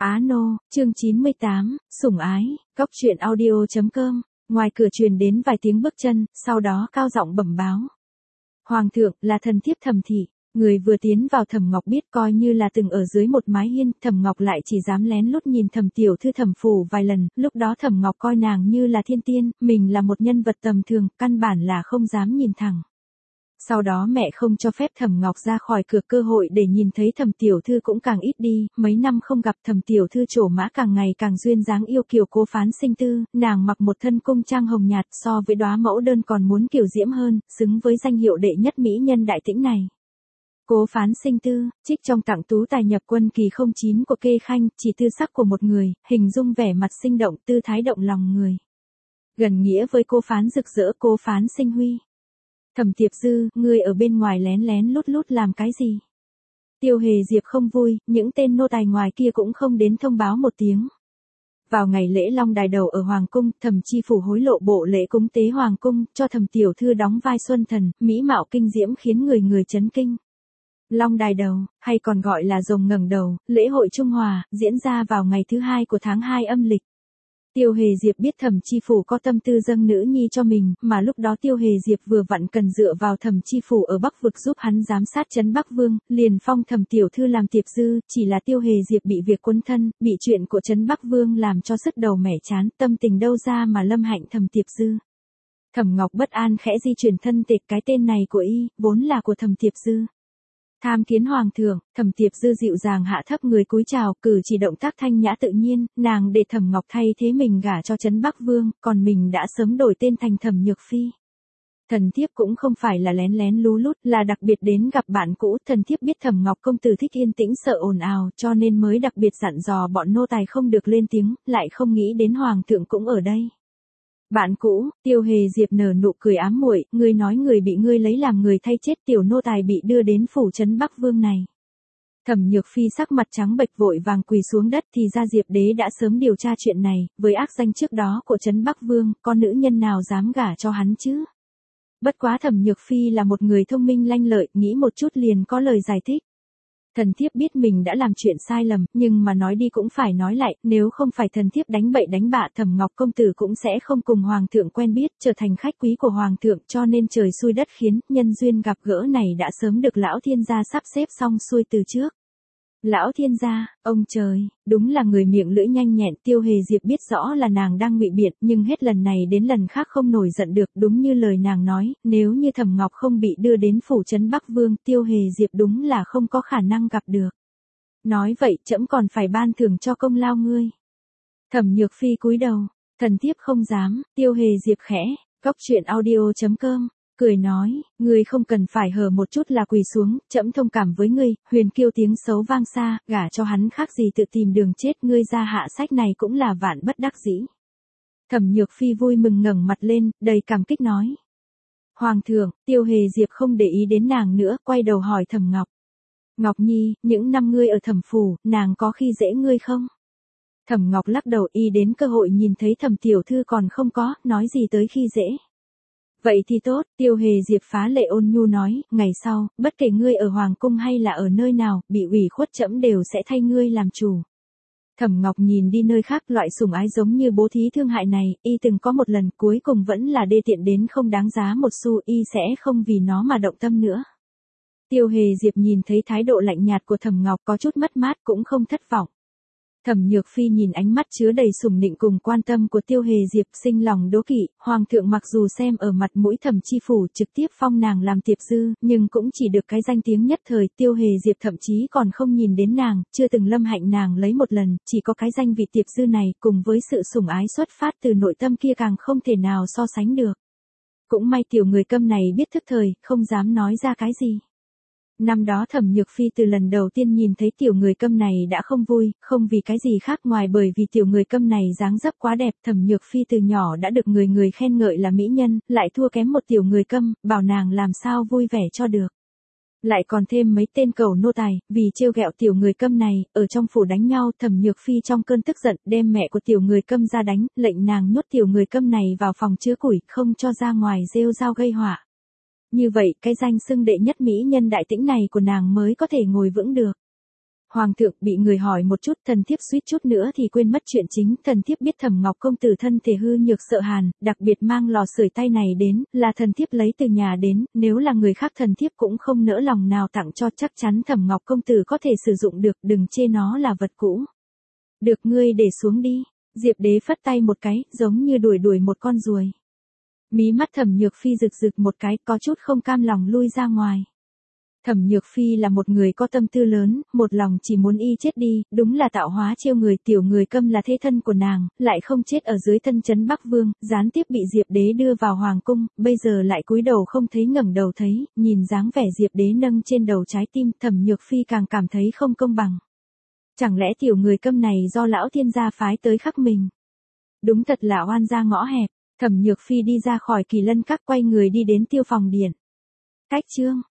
Á Nô, chương 98, sủng ái, góc truyện audio.com, ngoài cửa truyền đến vài tiếng bước chân, sau đó cao giọng bẩm báo. Hoàng thượng, là thần thiếp Thẩm thị. Người vừa tiến vào Thẩm Ngọc biết coi như là từng ở dưới một mái hiên, Thẩm Ngọc lại chỉ dám lén lút nhìn Thẩm tiểu thư Thẩm phủ vài lần, lúc đó Thẩm Ngọc coi nàng như là thiên tiên, mình là một nhân vật tầm thường, căn bản là không dám nhìn thẳng. Sau đó mẹ không cho phép Thẩm Ngọc ra khỏi cửa, cơ hội để nhìn thấy Thẩm tiểu thư cũng càng ít đi, mấy năm không gặp Thẩm tiểu thư trổ mã càng ngày càng duyên dáng yêu kiều Cố Phán Sinh Tư, nàng mặc một thân cung trang hồng nhạt so với đóa mẫu đơn còn muốn kiều diễm hơn, xứng với danh hiệu đệ nhất mỹ nhân đại tĩnh này. Cố Phán Sinh Tư, trích trong tặng tú tài nhập quân kỳ 09 của Kê Khanh, chỉ tư sắc của một người, hình dung vẻ mặt sinh động, tư thái động lòng người. Gần nghĩa với Cố Phán rực rỡ Cố Phán Sinh Huy. Thẩm Tiệp Dư, ngươi ở bên ngoài lén lén lút lút làm cái gì? Tiêu Hề Diệp không vui, những tên nô tài ngoài kia cũng không đến thông báo một tiếng. Vào ngày lễ long đài đầu ở Hoàng Cung, Thẩm Chi Phủ hối lộ bộ lễ cúng tế Hoàng Cung, cho Thẩm tiểu thư đóng vai Xuân Thần, mỹ mạo kinh diễm khiến người người chấn kinh. Long đài đầu, hay còn gọi là rồng ngẩng đầu, lễ hội Trung Hòa, diễn ra vào ngày thứ 2 của tháng 2 âm lịch. Tiêu Hề Diệp biết Thẩm Chi Phủ có tâm tư dâng nữ nhi cho mình, mà lúc đó Tiêu Hề Diệp vừa vặn cần dựa vào Thẩm Chi Phủ ở Bắc vực giúp hắn giám sát trấn Bắc Vương, liền phong Thẩm tiểu thư làm Tiệp Dư, chỉ là Tiêu Hề Diệp bị việc quấn thân, bị chuyện của trấn Bắc Vương làm cho sứt đầu mẻ chán, tâm tình đâu ra mà lâm hạnh Thẩm Tiệp Dư. Thẩm Ngọc bất an khẽ di chuyển thân tịch, cái tên này của y, vốn là của Thẩm Tiệp Dư. Tham kiến Hoàng thượng, Thẩm Tiệp Dư dịu dàng hạ thấp người cúi chào, cử chỉ động tác thanh nhã tự nhiên, nàng để Thẩm Ngọc thay thế mình gả cho trấn Bắc Vương, còn mình đã sớm đổi tên thành Thẩm Nhược Phi. Thần thiếp cũng không phải là lén lén lú lút, là đặc biệt đến gặp bạn cũ, thần thiếp biết Thẩm Ngọc công tử thích yên tĩnh sợ ồn ào, cho nên mới đặc biệt dặn dò bọn nô tài không được lên tiếng, lại không nghĩ đến Hoàng thượng cũng ở đây. Bạn cũ, Tiêu Hề Diệp nở nụ cười ám muội, ngươi nói người bị ngươi lấy làm người thay chết, tiểu nô tài bị đưa đến phủ trấn Bắc Vương này. Thẩm Nhược Phi sắc mặt trắng bệch vội vàng quỳ xuống đất, thì ra Diệp đế đã sớm điều tra chuyện này, với ác danh trước đó của trấn Bắc Vương, con nữ nhân nào dám gả cho hắn chứ? Bất quá Thẩm Nhược Phi là một người thông minh lanh lợi, nghĩ một chút liền có lời giải thích. Thần thiếp biết mình đã làm chuyện sai lầm, nhưng mà nói đi cũng phải nói lại, nếu không phải thần thiếp đánh bậy đánh bạ Thẩm Ngọc công tử cũng sẽ không cùng Hoàng thượng quen biết, trở thành khách quý của Hoàng thượng, cho nên trời xui đất khiến, nhân duyên gặp gỡ này đã sớm được lão thiên gia sắp xếp xong xuôi từ trước. Lão thiên gia, ông trời, đúng là người miệng lưỡi nhanh nhẹn. Tiêu Hề Diệp biết rõ là nàng đang ngụy biện, nhưng hết lần này đến lần khác không nổi giận được, đúng như lời nàng nói, nếu như Thẩm Ngọc không bị đưa đến phủ trấn Bắc Vương, Tiêu Hề Diệp đúng là không có khả năng gặp được. Nói vậy, trẫm còn phải ban thưởng cho công lao ngươi. Thẩm Nhược Phi cúi đầu, thần thiếp không dám. Tiêu Hề Diệp khẽ, góc truyện audio.com. Cười nói, ngươi không cần phải hờ một chút là quỳ xuống, trẫm thông cảm với ngươi. Huyền Kiêu tiếng xấu vang xa, gả cho hắn khác gì tự tìm đường chết, ngươi ra hạ sách này cũng là vạn bất đắc dĩ. Thẩm Nhược Phi vui mừng ngẩng mặt lên, đầy cảm kích nói. Hoàng thượng, Tiêu Hề Diệp không để ý đến nàng nữa, quay đầu hỏi Thẩm Ngọc. Ngọc Nhi, những năm ngươi ở Thẩm phủ, nàng có khi dễ ngươi không? Thẩm Ngọc lắc đầu, y đến cơ hội nhìn thấy Thẩm tiểu thư còn không có, nói gì tới khi dễ. Vậy thì tốt, Tiêu Hề Diệp phá lệ ôn nhu nói, ngày sau, bất kể ngươi ở Hoàng Cung hay là ở nơi nào, bị ủy khuất trẫm đều sẽ thay ngươi làm chủ. Thẩm Ngọc nhìn đi nơi khác, loại sủng ái giống như bố thí thương hại này, y từng có một lần, cuối cùng vẫn là đê tiện đến không đáng giá một xu, y sẽ không vì nó mà động tâm nữa. Tiêu Hề Diệp nhìn thấy thái độ lạnh nhạt của Thẩm Ngọc có chút mất mát cũng không thất vọng. Thẩm Nhược Phi nhìn ánh mắt chứa đầy sủng nịnh cùng quan tâm của Tiêu Hề Diệp, sinh lòng đố kỵ. Hoàng thượng mặc dù xem ở mặt mũi Thẩm Chi Phủ trực tiếp phong nàng làm Tiệp Dư, nhưng cũng chỉ được cái danh tiếng nhất thời. Tiêu Hề Diệp thậm chí còn không nhìn đến nàng, chưa từng lâm hạnh nàng lấy một lần, chỉ có cái danh vị Tiệp Dư này, cùng với sự sủng ái xuất phát từ nội tâm kia càng không thể nào so sánh được. Cũng may tiểu người câm này biết thức thời, không dám nói ra cái gì. Năm đó Thẩm Nhược Phi từ lần đầu tiên nhìn thấy tiểu người câm này đã không vui, không vì cái gì khác ngoài bởi vì tiểu người câm này dáng dấp quá đẹp. Thẩm Nhược Phi từ nhỏ đã được người người khen ngợi là mỹ nhân, lại thua kém một tiểu người câm, bảo nàng làm sao vui vẻ cho được. Lại còn thêm mấy tên cẩu nô tài, vì trêu ghẹo tiểu người câm này, ở trong phủ đánh nhau. Thẩm Nhược Phi trong cơn tức giận đem mẹ của tiểu người câm ra đánh, lệnh nàng nhốt tiểu người câm này vào phòng chứa củi, không cho ra ngoài rêu rao gây họa. Như vậy, cái danh xưng đệ nhất mỹ nhân đại tĩnh này của nàng mới có thể ngồi vững được. Hoàng thượng bị người hỏi một chút, thần thiếp suýt chút nữa thì quên mất chuyện chính, thần thiếp biết Thẩm Ngọc công tử thân thể hư nhược sợ hàn, đặc biệt mang lò sưởi tay này đến, là thần thiếp lấy từ nhà đến, nếu là người khác thần thiếp cũng không nỡ lòng nào tặng cho, chắc chắn Thẩm Ngọc công tử có thể sử dụng được, đừng chê nó là vật cũ. Được, ngươi để xuống đi. Diệp Đế phất tay một cái, giống như đuổi một con ruồi. Mí mắt Thẩm Nhược Phi rực rực một cái, có chút không cam lòng lui ra ngoài. Thẩm Nhược Phi là một người có tâm tư lớn, một lòng chỉ muốn y chết đi, đúng là tạo hóa trêu người, tiểu người câm là thế thân của nàng, lại không chết ở dưới thân trấn Bắc Vương, gián tiếp bị Diệp Đế đưa vào hoàng cung, bây giờ lại cúi đầu không thấy ngẩng đầu thấy, nhìn dáng vẻ Diệp Đế nâng trên đầu trái tim, Thẩm Nhược Phi càng cảm thấy không công bằng. Chẳng lẽ tiểu người câm này do lão thiên gia phái tới khắc mình? Đúng thật là oan gia ngõ hẹp. Thẩm Nhược Phi đi ra khỏi Kỳ Lân Các, quay người đi đến Tiêu Phòng Điện. Cách chương